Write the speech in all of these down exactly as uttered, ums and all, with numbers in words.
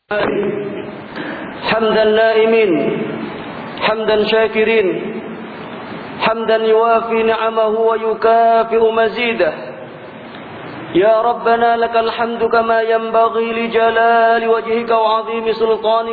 حمدا نائمين حمدا شاكرين حمدا يوافي نعمه ويكافئ مزيده يا ربنا لك الحمد كما ينبغي لجلال وجهك وعظيم سلطانك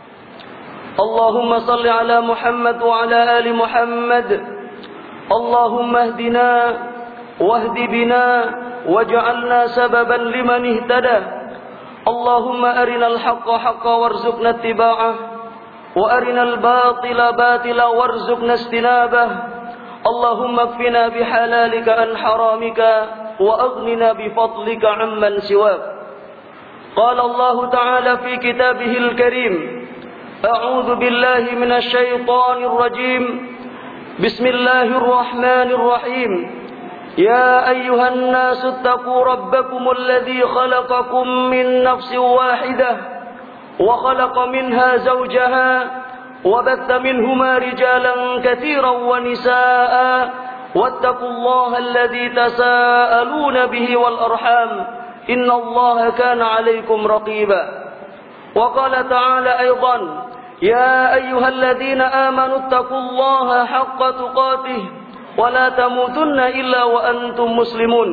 اللهم صل على محمد وعلى آل محمد اللهم اهدنا واهد بنا واجعلنا سببا لمن اهتدى اللهم أرنا الحق حقا وارزقنا اتباعه وأرنا الباطل باطلا وارزقنا اجتنابه اللهم اكفنا بحلالك عن حرامك وأغننا بفضلك عمن سواك قال الله تعالى في كتابه الكريم أعوذ بالله من الشيطان الرجيم بسم الله الرحمن الرحيم يا أيها الناس اتقوا ربكم الذي خلقكم من نفس واحدة وخلق منها زوجها وبث منهما رجالا كثيرا ونساء واتقوا الله الذي تساءلون به والأرحام إن الله كان عليكم رقيبا وقال تعالى أيضا يا أيها الذين آمنوا اتقوا الله حق تقاته ولا تموتن إلا وأنتم مسلمون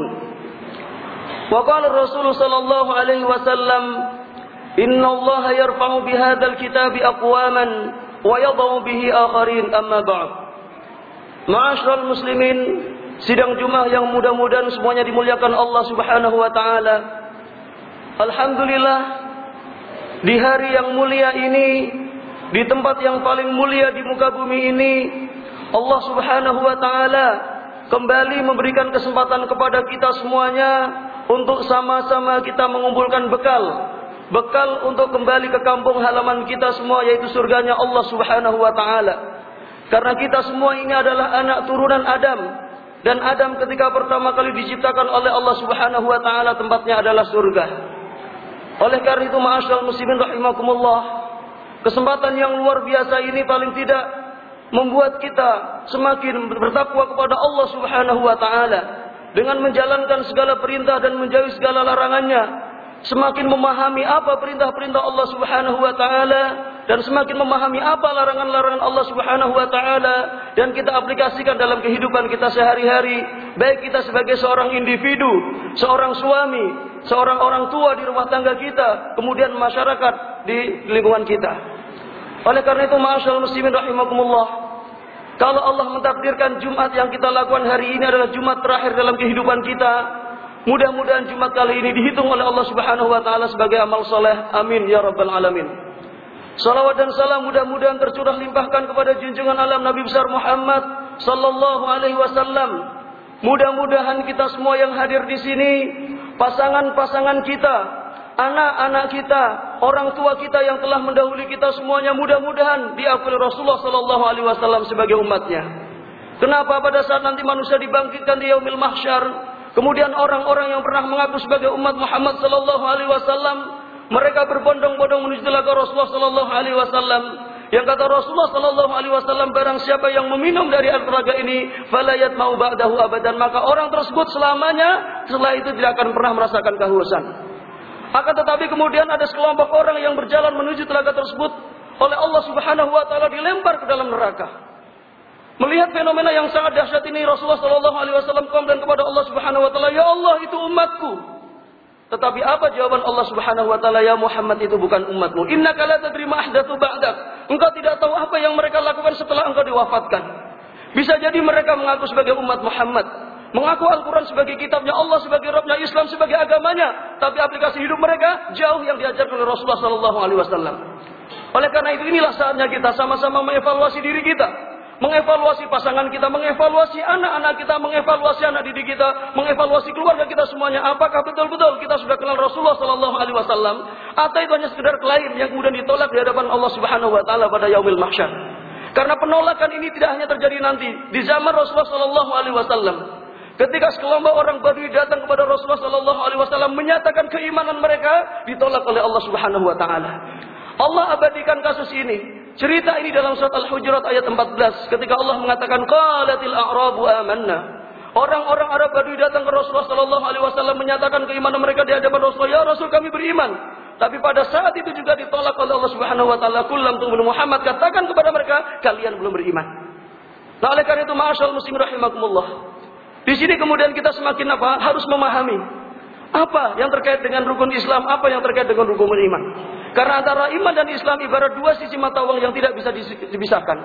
وقال الرسول صلى الله عليه وسلم إن الله يرفع بهذا الكتاب أقواما ويضع به آخرين أما بعد Ma'asyiral muslimin, sidang Jumat yang mudah-mudahan semuanya dimuliakan Allah Subhanahu wa taala. Alhamdulillah, di hari yang mulia ini, di tempat yang paling mulia di muka bumi ini, Allah Subhanahu wa taala kembali memberikan kesempatan kepada kita semuanya untuk sama-sama kita mengumpulkan bekal. Bekal untuk kembali ke kampung halaman kita semua, yaitu surganya Allah Subhanahu wa taala. Karena kita semua ini adalah anak turunan Adam, dan Adam ketika pertama kali diciptakan oleh Allah Subhanahu wa taala tempatnya adalah surga. Oleh karena itu ma'asyiral muslimin rahimakumullah, kesempatan yang luar biasa ini paling tidak membuat kita semakin bertakwa kepada Allah Subhanahu wa taala dengan menjalankan segala perintah dan menjauhi segala larangannya, semakin memahami apa perintah-perintah Allah Subhanahu wa taala dan semakin memahami apa larangan-larangan Allah Subhanahu wa taala, dan kita aplikasikan dalam kehidupan kita sehari-hari, baik kita sebagai seorang individu, seorang suami, seorang orang tua di rumah tangga kita, kemudian masyarakat di lingkungan kita. Oleh karena itu ma'asyiral muslimin rahimakumullah, kalau Allah mentakdirkan Jumat yang kita lakukan hari ini adalah Jumat terakhir dalam kehidupan kita, mudah-mudahan Jumat kali ini dihitung oleh Allah Subhanahu wa taala sebagai amal soleh. Amin ya rabbal alamin. Salawat dan salam mudah-mudahan tercurah limpahkan kepada junjungan alam Nabi besar Muhammad sallallahu alaihi wasallam. Mudah-mudahan kita semua yang hadir di sini, pasangan-pasangan kita, anak-anak kita, orang tua kita yang telah mendahului kita semuanya, mudah-mudahan diakui Rasulullah sallallahu alaihi wasallam sebagai umatnya. Kenapa pada saat nanti manusia dibangkitkan di yaumil mahsyar, kemudian orang-orang yang pernah mengaku sebagai umat Muhammad sallallahu alaihi wasallam, mereka berbondong-bondong menuju telaga Rasulullah sallallahu alaihi wasallam, yang kata Rasulullah sallallahu alaihi wasallam, barang siapa yang meminum dari air telaga ini fala yatma'u ba'dahu abadan, maka orang tersebut selamanya setelah itu tidak akan pernah merasakan kehausan. Akan tetapi kemudian ada sekelompok orang yang berjalan menuju telaga tersebut, oleh Allah Subhanahu wa taala dilempar ke dalam neraka. Melihat fenomena yang sangat dahsyat ini, Rasulullah sallallahu alaihi wasallam komplain kepada Allah Subhanahu wa taala, "Ya Allah, itu umatku." Tetapi apa jawaban Allah Subhanahu wa taala? "Ya Muhammad, itu bukan umatmu. Innaka la tadri ma ahdatsu ba'dak." Engkau tidak tahu apa yang mereka lakukan setelah engkau diwafatkan. Bisa jadi mereka mengaku sebagai umat Muhammad, mengaku Al-Quran sebagai kitabnya Allah, sebagai Rabbnya, Islam sebagai agamanya, tapi aplikasi hidup mereka jauh yang diajarkan oleh Rasulullah sallallahu alaihi wasallam. Oleh karena itu inilah saatnya kita sama-sama mengevaluasi diri kita, mengevaluasi pasangan kita, mengevaluasi anak-anak kita, mengevaluasi anak didik kita, mengevaluasi keluarga kita semuanya. Apakah betul-betul kita sudah kenal Rasulullah sallallahu alaihi wasallam, atau itu hanya sekedar klaim yang kemudian ditolak di hadapan Allah Subhanahu wa taala pada yaumil mahsyar? Karena penolakan ini tidak hanya terjadi nanti di zaman Rasulullah sallallahu alaihi wasallam. Ketika sekelompok orang Badui datang kepada Rasulullah sallallahu alaihi wasallam menyatakan keimanan mereka, ditolak oleh Allah Subhanahu wa taala. Allah abadikan kasus ini. Cerita ini dalam surat Al-Hujurat ayat empat belas, ketika Allah mengatakan qalatil a'rabu amanna. Orang-orang Arab Badui datang ke Rasulullah sallallahu alaihi wasallam menyatakan keimanan mereka di hadapan Rasulullah, "Ya Rasul, kami beriman." Tapi pada saat itu juga ditolak oleh Allah Subhanahu wa taala, "Qul lam tu'minu Muhammad," katakan kepada mereka, kalian belum beriman. Nah, oleh karena itu ma'asyiral muslimin rahimakumullah. Di sini kemudian kita semakin apa? Harus memahami apa yang terkait dengan rukun Islam, apa yang terkait dengan rukun iman. Karena antara iman dan Islam ibarat dua sisi mata uang yang tidak bisa dipisahkan.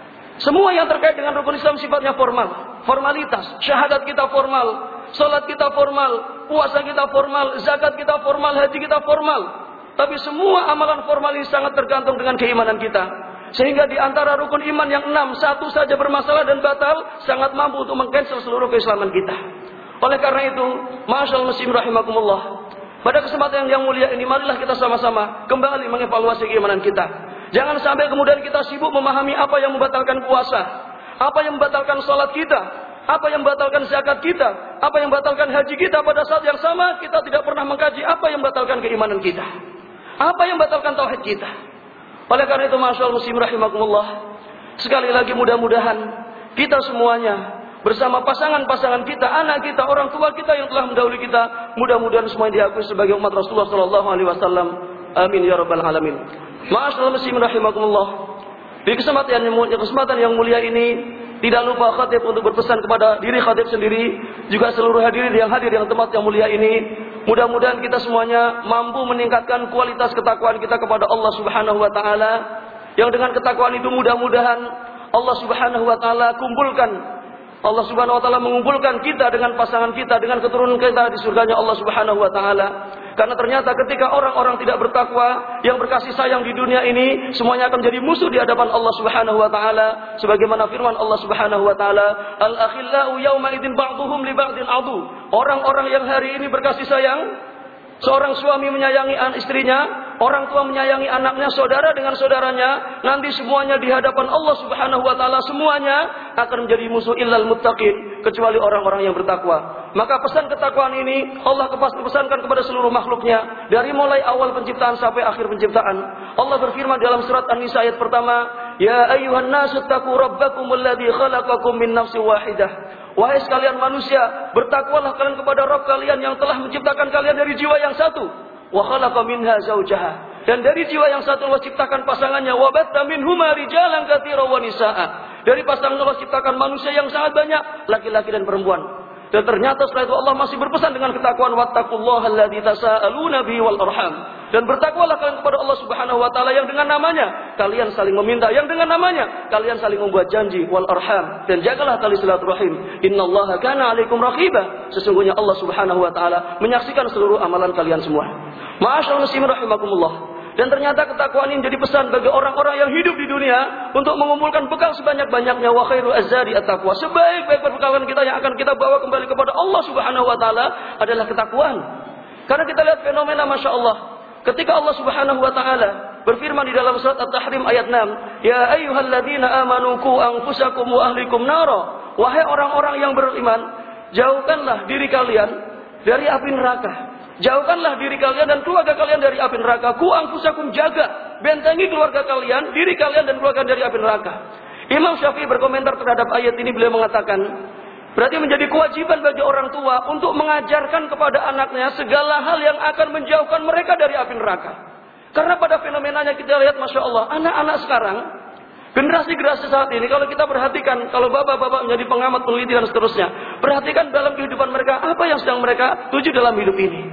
Semua yang terkait dengan rukun Islam sifatnya formal, formalitas. Syahadat kita formal, salat kita formal, puasa kita formal, zakat kita formal, haji kita formal. Tapi semua amalan formal ini sangat tergantung dengan keimanan kita. Sehingga di antara rukun iman yang enam, satu saja bermasalah dan batal, sangat mampu untuk mengcancel seluruh keislaman kita. Oleh karena itu, ma'asyiral muslimin rahimakumullah, pada kesempatan yang mulia ini, marilah kita sama-sama kembali mengevaluasi keimanan kita. Jangan sampai kemudian kita sibuk memahami apa yang membatalkan puasa, apa yang membatalkan salat kita, apa yang membatalkan zakat kita, apa yang membatalkan haji kita. Pada saat yang sama kita tidak pernah mengkaji apa yang membatalkan keimanan kita, apa yang membatalkan tauhid kita. Oleh karena itu, ma'asyiral muslimin rahimakumullah, sekali lagi mudah-mudahan kita semuanya bersama pasangan-pasangan kita, anak kita, orang tua kita yang telah mendahului kita, mudah-mudahan semuanya diakui sebagai umat Rasulullah sallallahu alaihi wasallam. Amin ya rabbal alamin. Ma'asyiral muslimin rahimakumullah, di kesempatan yang mulia, kesempatan yang mulia ini, tidak lupa khatib untuk berpesan kepada diri khatib sendiri, juga seluruh hadirin yang hadir yang tempat yang mulia ini. Mudah-mudahan kita semuanya mampu meningkatkan kualitas ketakwaan kita kepada Allah Subhanahu wa taala. Yang dengan ketakwaan itu mudah-mudahan Allah Subhanahu wa taala kumpulkan, Allah Subhanahu wa taala mengumpulkan kita dengan pasangan kita, dengan keturunan kita di surganya Allah Subhanahu wa taala. Karena ternyata ketika orang-orang tidak bertakwa, yang berkasih sayang di dunia ini, semuanya akan menjadi musuh di hadapan Allah Subhanahu wa taala. Sebagaimana firman Allah Subhanahu wa taala, "Al-akhillau yauma idzin ba'dhuhum li ba'din adu." Orang-orang yang hari ini berkasih sayang, seorang suami menyayangi istrinya, orang tua menyayangi anaknya, saudara dengan saudaranya, nanti semuanya di hadapan Allah Subhanahu wa taala semuanya akan menjadi musuh illal muttaqin, kecuali orang-orang yang bertakwa. Maka pesan ketakwaan ini Allah pesankan kepada seluruh makhluknya, dari mulai awal penciptaan sampai akhir penciptaan. Allah berfirman dalam surat An-Nisa ayat pertama, "Ya ayyuhan nasu taqu rabbakumul ladzi khalaqakum min nafsin wahidah." Wahai sekalian manusia, bertakwalah kalian kepada Rabb kalian yang telah menciptakan kalian dari jiwa yang satu. Wa khalaqa minha zaujaha. Dan dari jiwa yang satu Allah ciptakan pasangannya. Wa batta minhuma rijalan katsiran wa nisaa. Dari pasangan Allah ciptakan manusia yang sangat banyak, laki-laki dan perempuan. Dan ternyata setelah itu Allah masih berpesan dengan ketakwaan, wattaqullaha alladzi tasaaluna bihi wal arham. Dan bertakwalah kalian kepada Allah Subhanahu wa taala yang dengan namanya kalian saling meminta, yang dengan namanya kalian saling membuat janji, wal arham. Dan jagalah tali silaturahim. Innallaha kana 'alaikum raqiba. Sesungguhnya Allah Subhanahu wa taala menyaksikan seluruh amalan kalian semua. Ma'asyiral muslimin rahimakumullah. Dan ternyata ketakwaan ini jadi pesan bagi orang-orang yang hidup di dunia untuk mengumpulkan bekal sebanyak-banyaknya. Wa khairu azzadi at-taqwa. Sebaik-baik perbekalan kita yang akan kita bawa kembali kepada Allah Subhanahu wa taala adalah ketakwaan. Karena kita lihat fenomena Masya Allah, ketika Allah Subhanahu wa taala berfirman di dalam surat At-Tahrim ayat enam, "Ya ayyuhalladzina amanu qu anfusakum wa ahlikum nara." Wahai orang-orang yang beriman, jauhkanlah diri kalian dari api neraka. Jauhkanlah diri kalian dan keluarga kalian dari api neraka. Ku anfusakum, jaga, bentengi keluarga kalian, diri kalian dan keluarga dari api neraka. Imam Syafi'i berkomentar terhadap ayat ini, beliau mengatakan, berarti menjadi kewajiban bagi orang tua untuk mengajarkan kepada anaknya segala hal yang akan menjauhkan mereka dari api neraka. Karena pada fenomenanya kita lihat, Masya Allah, anak-anak sekarang, generasi-generasi saat ini, kalau kita perhatikan, kalau bapak-bapak menjadi pengamat, peneliti dan seterusnya, perhatikan dalam kehidupan mereka, apa yang sedang mereka tuju dalam hidup ini.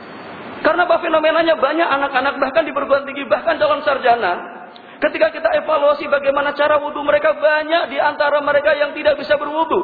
Karena apa fenomenanya, banyak anak-anak bahkan di perguruan tinggi, bahkan calon sarjana, ketika kita evaluasi bagaimana cara wudhu mereka, banyak di antara mereka yang tidak bisa berwudhu.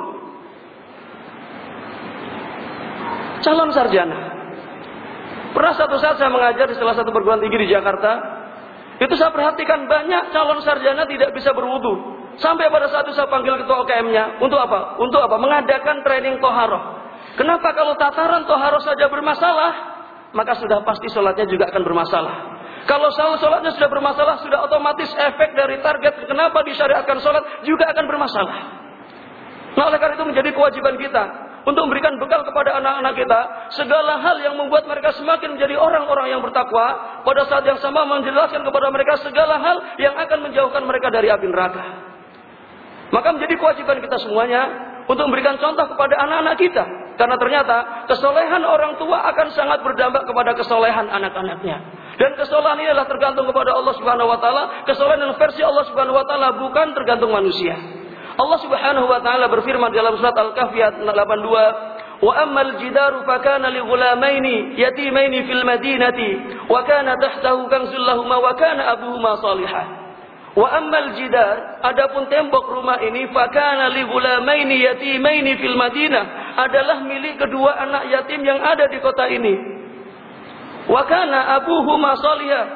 Calon sarjana. Pernah satu saat saya mengajar di salah satu perguruan tinggi di Jakarta, itu saya perhatikan banyak calon sarjana tidak bisa berwudhu. Sampai pada saat itu saya panggil ketua O K M-nya, untuk apa? Untuk apa? Mengadakan training toharoh. Kenapa? Kalau tataran toharoh saja bermasalah, maka sudah pasti sholatnya juga akan bermasalah. Kalau sholatnya sudah bermasalah, sudah otomatis efek dari target kenapa disyariatkan sholat juga akan bermasalah. Nah, oleh karena itu menjadi kewajiban kita untuk memberikan bekal kepada anak-anak kita segala hal yang membuat mereka semakin menjadi orang-orang yang bertakwa, pada saat yang sama menjelaskan kepada mereka segala hal yang akan menjauhkan mereka dari api neraka. Maka menjadi kewajiban kita semuanya untuk memberikan contoh kepada anak-anak kita. Karena ternyata kesolehan orang tua akan sangat berdampak kepada kesolehan anak-anaknya. Dan kesalahan ini adalah tergantung kepada Allah Subhanahu wa taala. Kesalahan yang versi Allah Subhanahu wa taala, bukan tergantung manusia. Allah Subhanahu wa taala berfirman dalam surat Al-Kahfi ayat delapan puluh dua, "Wa ammal jidaru fakana li ghulamaini yatimaini fil madinati wa kana tahtahu kanzul lahumā wa kana abuhuma shalihan." Wa ammal jidar, adapun tembok rumah ini, fakana li ghulamaini yatimaini fil madinah, adalah milik kedua anak yatim yang ada di kota ini. Wa kana abuhuma shalihan.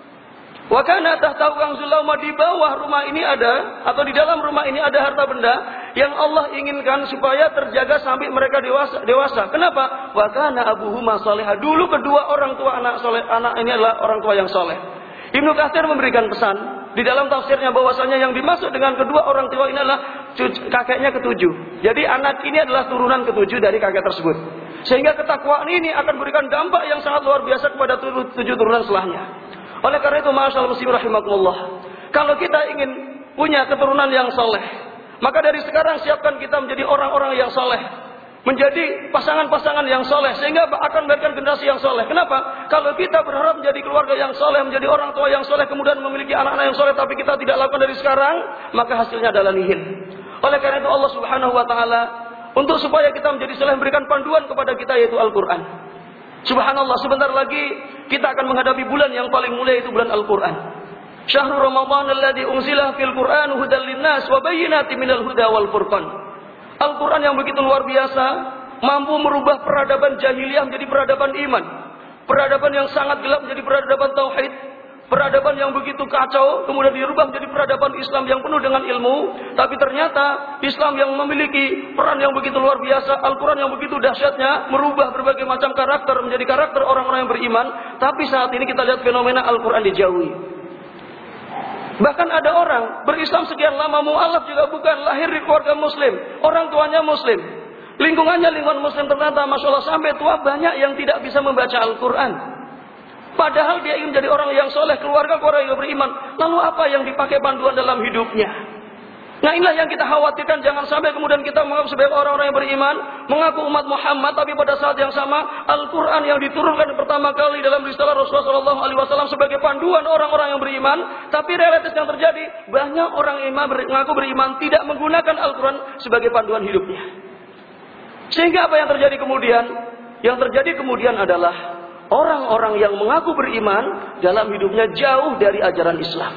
Wa kana tahtahu kanzul lahumā, di bawah rumah ini ada, atau di dalam rumah ini ada harta benda yang Allah inginkan supaya terjaga sampai mereka dewasa. dewasa. Kenapa? Wa kana abuhuma shalihan. Dulu kedua orang tua anak soleh, anak ini adalah orang tua yang soleh. Ibnu Katsir memberikan pesan di dalam tafsirnya bahwasanya yang dimaksud dengan kedua orang tua ini adalah kakeknya ketujuh. Jadi anak ini adalah turunan ketujuh dari kakek tersebut. Sehingga ketakwaan ini akan memberikan dampak yang sangat luar biasa kepada tujuh turunan setelahnya. Oleh karena itu, ma'asyal muslimin rahimakumullah, kalau kita ingin punya keturunan yang soleh, maka dari sekarang siapkan kita menjadi orang-orang yang soleh, menjadi pasangan-pasangan yang soleh, sehingga akan memberikan generasi yang soleh. Kenapa? Kalau kita berharap menjadi keluarga yang soleh, menjadi orang tua yang soleh, kemudian memiliki anak-anak yang soleh, tapi kita tidak lakukan dari sekarang, maka hasilnya adalah nihil. Oleh karena itu Allah Subhanahu wa taala, untuk supaya kita menjadi soleh, memberikan panduan kepada kita, yaitu Al-Quran. Subhanallah, sebentar lagi kita akan menghadapi bulan yang paling mulia, itu bulan Al-Quran. Syahrul Ramadan alladzi unzila fil Qur'an hudan linnas wa bayyinatin minal huda wal furqan. Al-Quran yang begitu luar biasa, mampu merubah peradaban jahiliyah menjadi peradaban iman, peradaban yang sangat gelap menjadi peradaban tauhid, peradaban yang begitu kacau kemudian dirubah menjadi peradaban Islam yang penuh dengan ilmu. Tapi ternyata Islam yang memiliki peran yang begitu luar biasa, Al-Quran yang begitu dahsyatnya, merubah berbagai macam karakter menjadi karakter orang-orang yang beriman. Tapi saat ini kita lihat fenomena Al-Quran dijauhi. Bahkan ada orang berislam sekian lama, mu'alaf juga bukan, lahir di keluarga muslim, orang tuanya muslim, lingkungannya lingkungan muslim, ternyata Masya Allah sampai tua banyak yang tidak bisa membaca Al-Quran. Padahal dia ingin menjadi orang yang soleh, keluarga keluarga yang beriman. Lalu apa yang dipakai panduan dalam hidupnya? Nah, inilah yang kita khawatirkan, jangan sampai kemudian kita mengaku sebagai orang-orang yang beriman, mengaku umat Muhammad, tapi pada saat yang sama Al-Quran yang diturunkan pertama kali dalam risalah Rasulullah shallallahu alaihi wasallam sebagai panduan orang-orang yang beriman, tapi realitas yang terjadi, banyak orang yang mengaku beriman tidak menggunakan Al-Quran sebagai panduan hidupnya. Sehingga apa yang terjadi kemudian? Yang terjadi kemudian adalah orang-orang yang mengaku beriman dalam hidupnya jauh dari ajaran Islam.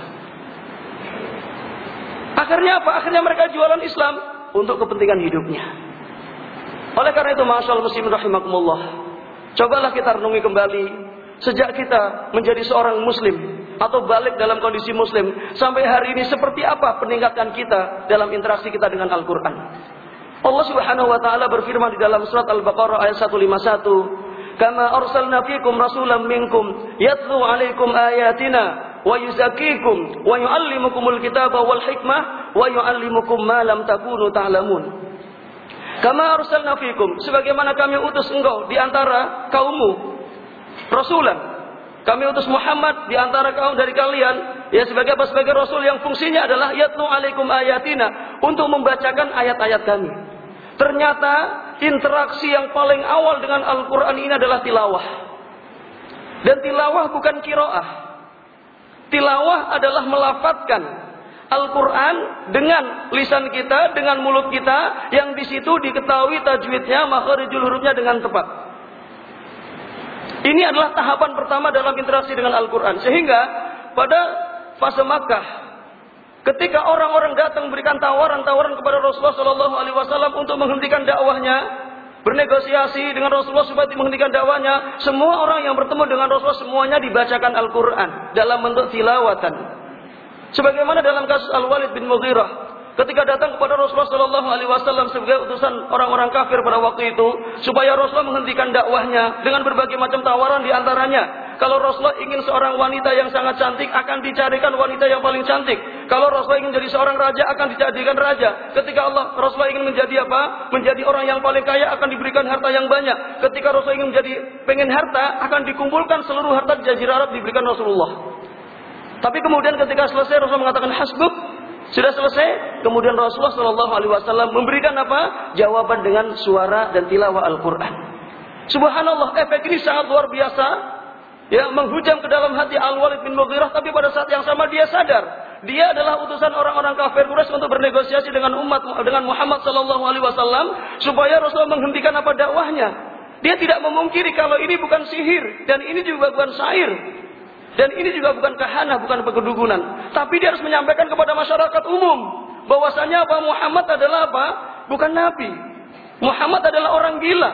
Akhirnya apa? Akhirnya mereka jualan Islam untuk kepentingan hidupnya. Oleh karena itu, ma'asyal muslimin rahimakumullah, cobalah kita renungi kembali sejak kita menjadi seorang muslim atau balik dalam kondisi muslim sampai hari ini, seperti apa peningkatan kita dalam interaksi kita dengan Al-Quran. Allah Subhanahu wa taala berfirman di dalam surat Al-Baqarah ayat seratus lima puluh satu, "Kama arsalna fikum rasulan minkum yatlu 'alaikum ayatina wa yuzakkikum wa yu'allimukumul kitaba wal hikmah wa yu'allimukum ma lam takunu ta'lamun." Kama arsalna fikum, sebagaimana kami utus engkau di antara kaummu rasulan. Kami utus Muhammad di antara kaum dari kalian, ya sebagai apa? Sebagai rasul yang fungsinya adalah yatlu 'alaikum ayatina, untuk membacakan ayat-ayat kami. Ternyata interaksi yang paling awal dengan Al-Quran ini adalah tilawah. Dan tilawah bukan qiraah. Tilawah adalah melafadzkan Al-Quran dengan lisan kita, dengan mulut kita, yang di situ diketahui tajwidnya, makharijul hurufnya dengan tepat. Ini adalah tahapan pertama dalam interaksi dengan Al-Quran. Sehingga pada fase Makkah, ketika orang-orang datang memberikan tawaran-tawaran kepada Rasulullah shallallahu alaihi wasallam untuk menghentikan dakwahnya, bernegosiasi dengan Rasulullah supaya menghentikan dakwahnya, semua orang yang bertemu dengan Rasulullah semuanya dibacakan Al-Quran dalam bentuk tilawatan. Sebagaimana dalam kasus Al-Walid bin Mughirah, ketika datang kepada Rasulullah shallallahu alaihi wasallam sebagai utusan orang-orang kafir pada waktu itu, supaya Rasulullah menghentikan dakwahnya dengan berbagai macam tawaran, di antaranya, kalau Rasulullah ingin seorang wanita yang sangat cantik, akan dicarikan wanita yang paling cantik. Kalau Rasulullah ingin menjadi seorang raja, akan dijadikan raja. Ketika Allah Rasulullah ingin menjadi apa? Menjadi orang yang paling kaya, akan diberikan harta yang banyak. Ketika Rasulullah ingin menjadi pengen harta, akan dikumpulkan seluruh harta di Jazirah Arab, diberikan Rasulullah. Tapi kemudian ketika selesai, Rasulullah mengatakan hasbuk, sudah selesai. Kemudian Rasulullah shallallahu alaihi wasallam memberikan apa? Jawaban dengan suara dan tilawah Al-Quran. Subhanallah, efek ini sangat luar biasa. ya menghujam ke dalam hati Al-Walid bin Mughirah, tapi pada saat yang sama dia sadar dia adalah utusan orang-orang kafir Quraisy untuk bernegosiasi dengan umat dengan Muhammad sallallahu alaihi wasallam supaya Rasulullah menghentikan apa dakwahnya. Dia tidak memungkiri kalau ini bukan sihir dan ini juga bukan syair dan ini juga bukan kahanah, bukan pekedukunan, tapi dia harus menyampaikan kepada masyarakat umum bahwasanya apa Muhammad adalah apa? Bukan nabi. Muhammad adalah orang gila.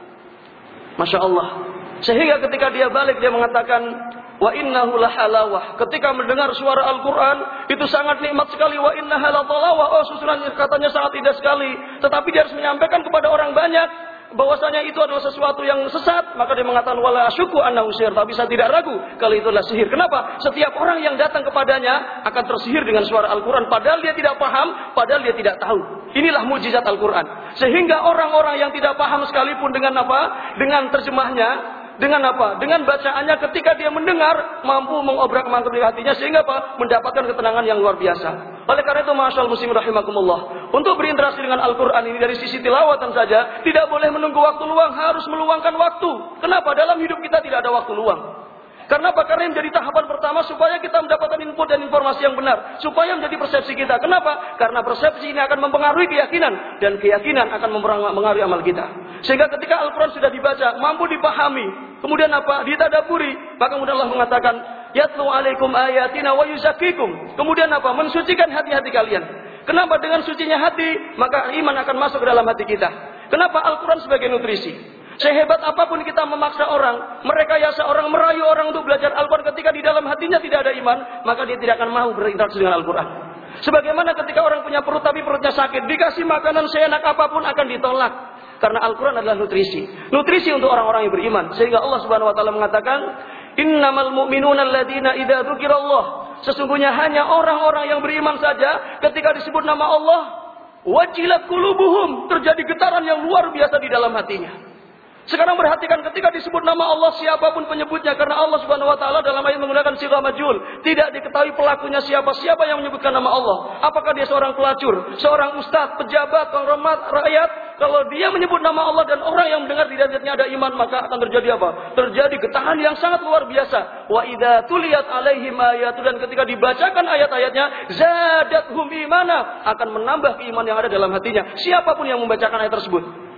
Masya Allah. Sehingga ketika dia balik dia mengatakan wa innahu lahalawah. Ketika mendengar suara Al-Quran itu sangat nikmat sekali. Wa innaha latalawah. Oh susunan katanya sangat indah sekali. Tetapi dia harus menyampaikan kepada orang banyak bahwasanya itu adalah sesuatu yang sesat. Maka dia mengatakan wala asyuku annahu sihir. Tapi saya tidak ragu kalau itu adalah sihir. Kenapa? Setiap orang yang datang kepadanya akan tersihir dengan suara Al-Quran. Padahal dia tidak paham, padahal dia tidak tahu. Inilah mujizat Al-Quran. Sehingga orang-orang yang tidak paham sekalipun dengan apa? Dengan terjemahnya, dengan apa? Dengan bacaannya ketika dia mendengar mampu mengobrak-abrik hatinya sehingga apa? Mendapatkan ketenangan yang luar biasa. Oleh karena itu ma'asyal muslim rahimakumullah, untuk berinteraksi dengan Al-Quran ini dari sisi tilawatan saja tidak boleh menunggu waktu luang, harus meluangkan waktu. Kenapa? Dalam hidup kita tidak ada waktu luang. Karena apa? Karena menjadi tahapan pertama supaya kita mendapatkan input dan informasi yang benar, supaya menjadi persepsi kita. Kenapa? Karena persepsi ini akan mempengaruhi keyakinan dan keyakinan akan mempengaruhi amal kita. Sehingga ketika Al-Quran sudah dibaca, mampu dipahami, kemudian apa? Ditadaburi, maka kemudian Allah mengatakan yatlu alaikum ayatina wa yuzakkikum. Kemudian apa? Mensucikan hati-hati kalian. Kenapa? Dengan sucinya hati, maka iman akan masuk ke dalam hati kita. Kenapa? Al-Quran sebagai nutrisi. Sehebat apapun kita memaksa orang, merekayasa orang, merayu orang untuk belajar Al-Quran, ketika di dalam hatinya tidak ada iman, maka dia tidak akan mau berinteraksi dengan Al-Quran. Sebagaimana ketika orang punya perut tapi perutnya sakit, dikasih makanan seenak apapun akan ditolak. Karena Al-Quran adalah nutrisi. Nutrisi untuk orang-orang yang beriman. Sehingga Allah Subhanahu wa taala mengatakan, "Innamal mu'minuna alladziina idza dzukirallah." Sesungguhnya hanya orang-orang yang beriman saja ketika disebut nama Allah, wajilat qulubuhum, terjadi getaran yang luar biasa di dalam hatinya. Sekarang perhatikan ketika disebut nama Allah siapapun penyebutnya, karena Allah Subhanahu wa taala dalam ayat menggunakan sighah majhul, tidak diketahui pelakunya siapa, siapa yang menyebutkan nama Allah. Apakah dia seorang pelacur, seorang ustaz, pejabat, penghormat, rakyat? Kalau dia menyebut nama Allah dan orang yang mendengar di dalamnya ada iman, maka akan terjadi apa? Terjadi getaran yang sangat luar biasa. Wa idza tuliyat alaihim ayatu, dan ketika dibacakan ayat-ayatnya, zadathum imana, akan menambah keimanan yang ada dalam hatinya. Siapapun yang membacakan ayat tersebut.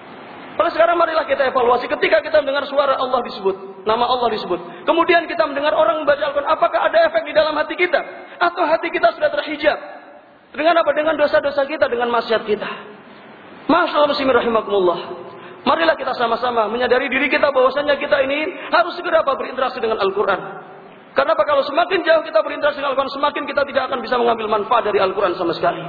Oleh sekarang marilah kita evaluasi ketika kita mendengar suara Allah disebut, nama Allah disebut. Kemudian kita mendengar orang membaca Al-Quran, apakah ada efek di dalam hati kita? Atau hati kita sudah terhijab? Dengan apa? Dengan dosa-dosa kita, dengan maksiat kita. Masyaallah muslimin rahimakumullah. Marilah kita sama-sama menyadari diri kita bahwasanya kita ini harus segera apa? Berinteraksi dengan Al-Quran. Karena apa? Kalau semakin jauh kita berinteraksi dengan Al-Quran, semakin kita tidak akan bisa mengambil manfaat dari Al-Quran sama sekali.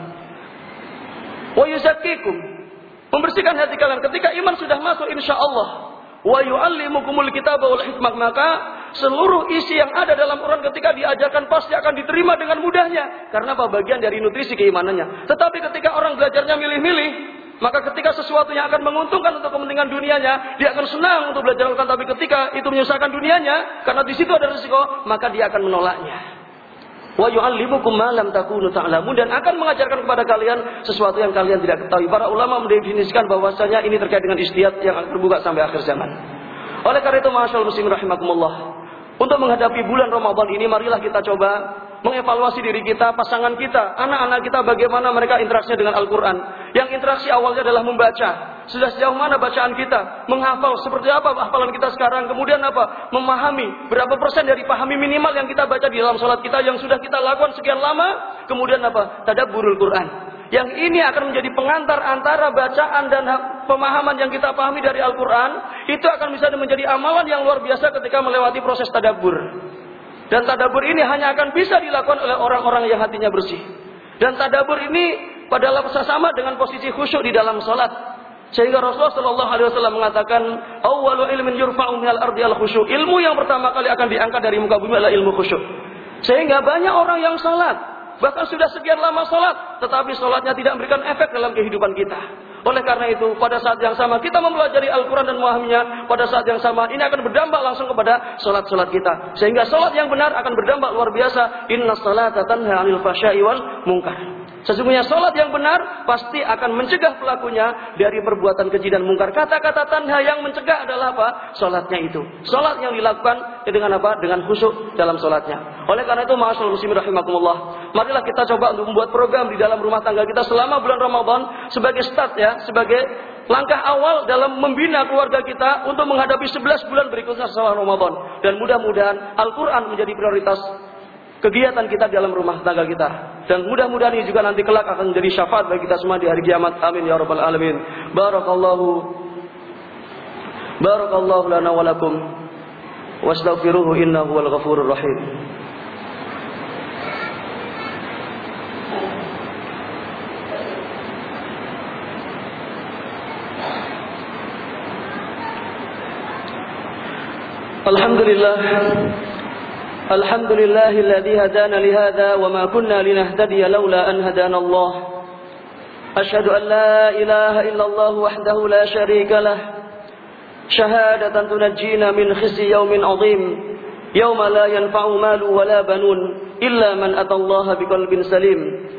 Wa yuzakkikum, membersihkan hati kalian. Ketika iman sudah masuk, insya Allah, wa yu'allimukumul kitaba wal hikmah, maka seluruh isi yang ada dalam Quran ketika diajarkan pasti akan diterima dengan mudahnya. Karena apa? Bagian dari nutrisi keimanannya. Tetapi ketika orang belajarnya milih-milih, maka ketika sesuatu yang akan menguntungkan untuk kepentingan dunianya, dia akan senang untuk belajar Al-Quran. Tapi ketika itu menyusahkan dunianya, karena di situ ada risiko, maka dia akan menolaknya. Wa yu'allimukum ma lam takunu ta'lamun, dan akan mengajarkan kepada kalian sesuatu yang kalian tidak ketahui. Para ulama mendefinisikan bahwasanya ini terkait dengan istihad yang akan terbuka sampai akhir zaman. Oleh karena itu ma'asyarul muslimin rahimakumullah, untuk menghadapi bulan Ramadan ini, marilah kita coba mengevaluasi diri kita, pasangan kita, anak-anak kita, bagaimana mereka interaksi dengan Al-Quran. Yang interaksi awalnya adalah membaca. Sudah sejauh mana bacaan kita? Menghafal seperti apa hafalan kita sekarang? Kemudian apa? Memahami berapa persen dari pahami minimal yang kita baca di dalam sholat kita yang sudah kita lakukan sekian lama? Kemudian apa? Tadabburul Quran. Yang ini akan menjadi pengantar antara bacaan dan pemahaman yang kita pahami dari Al-Quran. Itu akan bisa menjadi amalan yang luar biasa ketika melewati proses tadabbur. Dan tadabbur ini hanya akan bisa dilakukan oleh orang-orang yang hatinya bersih. Dan tadabbur ini pada sama dengan posisi khusyuk di dalam sholat. Sehingga Rasulullah Shallallahu Alaihi Wasallam mengatakan, awwalu ilmin yurfa'u minal ardi al khusyuk. Ilmu yang pertama kali akan diangkat dari muka bumi adalah ilmu khusyuk. Sehingga banyak orang yang salat, bahkan sudah sekian lama salat, tetapi salatnya tidak memberikan efek dalam kehidupan kita. Oleh karena itu, pada saat yang sama kita mempelajari Al-Quran dan memahaminya, pada saat yang sama ini akan berdampak langsung kepada salat-salat kita. Sehingga salat yang benar akan berdampak luar biasa. Inna salata tanha 'anil fahsya'i wal munkar. Sesungguhnya sholat yang benar pasti akan mencegah pelakunya dari perbuatan keji dan mungkar. Kata-kata tanha yang mencegah adalah apa? Sholatnya itu. Sholat yang dilakukan dengan apa? Dengan khusyuk dalam sholatnya. Oleh karena itu, ma'asyiral muslimin rahimakumullah, marilah kita coba untuk membuat program di dalam rumah tangga kita selama bulan Ramadan sebagai start ya, sebagai langkah awal dalam membina keluarga kita untuk menghadapi sebelas bulan berikutnya setelah Ramadan. Dan mudah-mudahan Al-Quran menjadi prioritas kegiatan kita dalam rumah tangga kita. Dan mudah-mudahan ini juga nanti kelak akan menjadi syafaat bagi kita semua di hari kiamat. Amin ya rabbal alamin. Barakallahu Barakallahu lana wa lakum wastaghfiruhu innahu wal ghafurur rahim. Alhamdulillah Alhamdulillahilladzi hadana lihada wa ma kunna linahtadiya laula an hadana Allah. Asyhadu an la ilaha illallah wahdahu la syarika lah. Syahadatan tunajjina min khizyi yaumin 'adzim, yauma la yanfa'u malu wa la banun illa man atallaha biqalbin salim.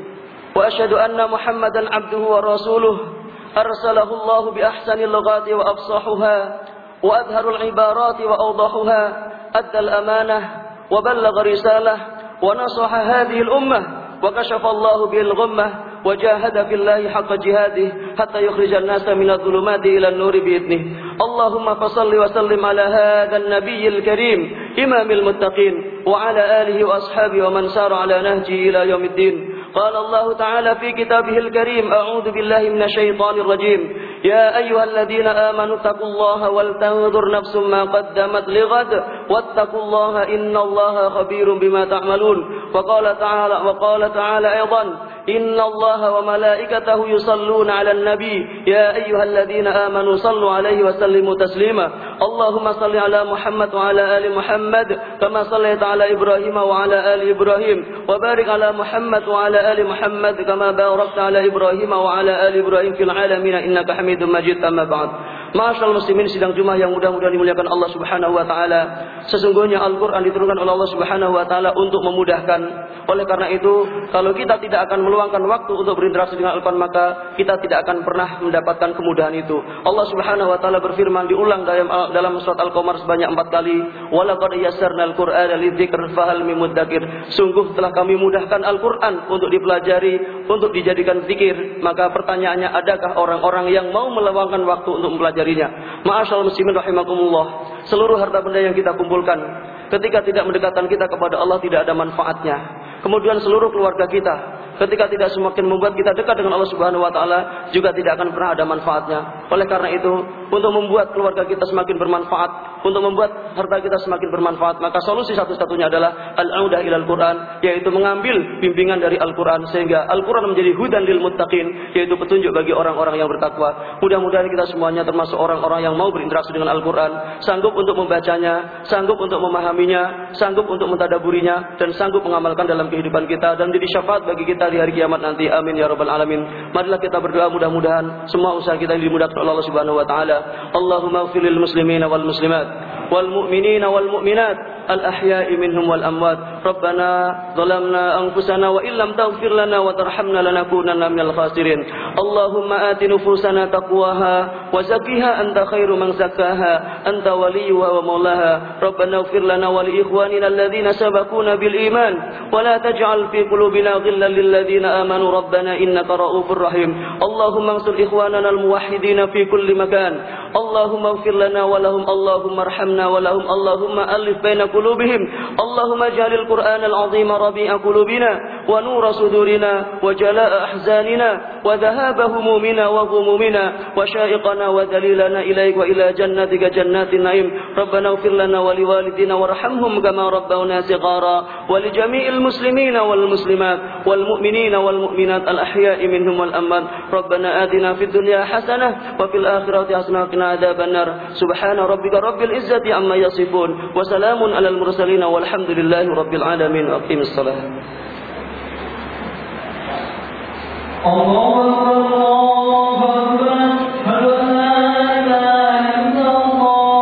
Wa asyhadu anna Muhammadan 'abduhu wa rasuluhu arsalahu Allah bi ahsanil lughati wa afsahuha wa adharul ibarati wa awdahuha addal amanah وبلغ رسالة ونصح هذه الأمة وكشف الله به الغمة وجاهد في الله حق جهاده حتى يخرج الناس من الظلمات إلى النور بإذنه. اللهم فصل وسلم على هذا النبي الكريم إمام المتقين وعلى آله وأصحابه ومن سار على نهجه إلى يوم الدين. قال الله تعالى في كتابه الكريم: أعوذ بالله من الشيطان الرجيم. يا أيها الذين آمنوا اتقوا الله ولتنظر نفس ما قدمت لغد واتقوا الله إن الله خبير بما تعملون. وقال تعالى وقال تعالى أيضا: إن الله وملائكته يصلون على النبي يا أيها الذين آمنوا صلوا عليه وسلموا تسليما. اللهم صل على محمد وعلى آل محمد كما صليت على إبراهيم وعلى آل إبراهيم وبارك على محمد وعلى آل محمد كما باركت على إبراهيم وعلى آل إبراهيم في العالمين إنك حميد مجيد. أما بعد. Ma'asyiral muslimin sidang Jumat yang mudah-mudahan dimuliakan Allah Subhanahu wa taala. Sesungguhnya Al-Qur'an diturunkan oleh Allah Subhanahu wa taala untuk memudahkan. Oleh karena itu, kalau kita tidak akan meluangkan waktu untuk berinteraksi dengan Al-Qur'an, maka kita tidak akan pernah mendapatkan kemudahan itu. Allah Subhanahu wa taala berfirman, diulang dalam dalam surat Al-Qamar sebanyak empat kali, "Wa laqad yassarnal Qur'ana lidzikr fahal mim mudzakir." Sungguh telah kami mudahkan Al-Qur'an untuk dipelajari, untuk dijadikan zikir. Maka pertanyaannya, adakah orang-orang yang mau meluangkan waktu untuk mempelajari? Ma'asyiral muslimin rahimakumullah, seluruh harta benda yang kita kumpulkan ketika tidak mendekatkan kita kepada Allah tidak ada manfaatnya. Kemudian seluruh keluarga kita ketika tidak semakin membuat kita dekat dengan Allah Subhanahu wa taala juga tidak akan pernah ada manfaatnya. Oleh karena itu, untuk membuat keluarga kita semakin bermanfaat, untuk membuat harta kita semakin bermanfaat, maka solusi satu-satunya adalah al-audah ilal Quran, yaitu mengambil bimbingan dari Al-Quran sehingga Al-Quran menjadi hudan lil muttaqin, yaitu petunjuk bagi orang-orang yang bertakwa. Mudah-mudahan kita semuanya termasuk orang-orang yang mau berinteraksi dengan Al-Quran, sanggup untuk membacanya, sanggup untuk memahaminya, sanggup untuk mentadaburinya, dan sanggup mengamalkan dalam kehidupan kita dan menjadi syafaat bagi kita di hari kiamat nanti. Amin ya rabbal alamin. Marilah kita berdoa, mudah-mudahan semua usaha kita dimudahkan oleh Allah Subhanahu wa taala. Allahumma ighfir lil muslimina wal muslimat wal mu'minina wal mu'minat al ahya'i minhum wal amwat. Rabbana zalamna anfusana wa illam taghfir lana wa tarhamna lanakunanna minal khasirin. Allahumma ati nufusana taqwaha wa zakkiha anta khairu man zakkaha anta waliyuha wa maulaha. Rabbana ighfir lana wa li ikhwanina alladhina sabaquna bil iman wa la taj'al fi qulubina ghillan lil ladzina amanu rabbana innaka ra'ufur rahim. Allahumma ansur ikhwanana al muwahhidin fi kulli makan. Allahumma ighfir lana wa lahum. Allahumma arhamna wa lahum. Allahumma alif baina qulubihim. Allahumma ij'alil Qur'ana al-'azim rabi'a qulubina wa nura sudurina wa jalaa'a ahzanina wa dhahaba humumina wa ghumumina wa sha'iqana wa dalilana ilaik wa ila jannatika jannatin na'im. Rabbana ighfir lana wa liwalidina warhamhum kama rabbawna shighara wa li jami'il muslimina wal muslimat wal mu'minina wal mu'minat al ahya'i minhum wal amwat. Rabbana atina fid dunya hasanah wa fil akhirati hasanah wa qina adzaban nar. Subhana rabbika rabbil izzati amma yasifun wa salamun alal mursalin walhamdulillahi rabbil alamin. Aqimis salat. Allah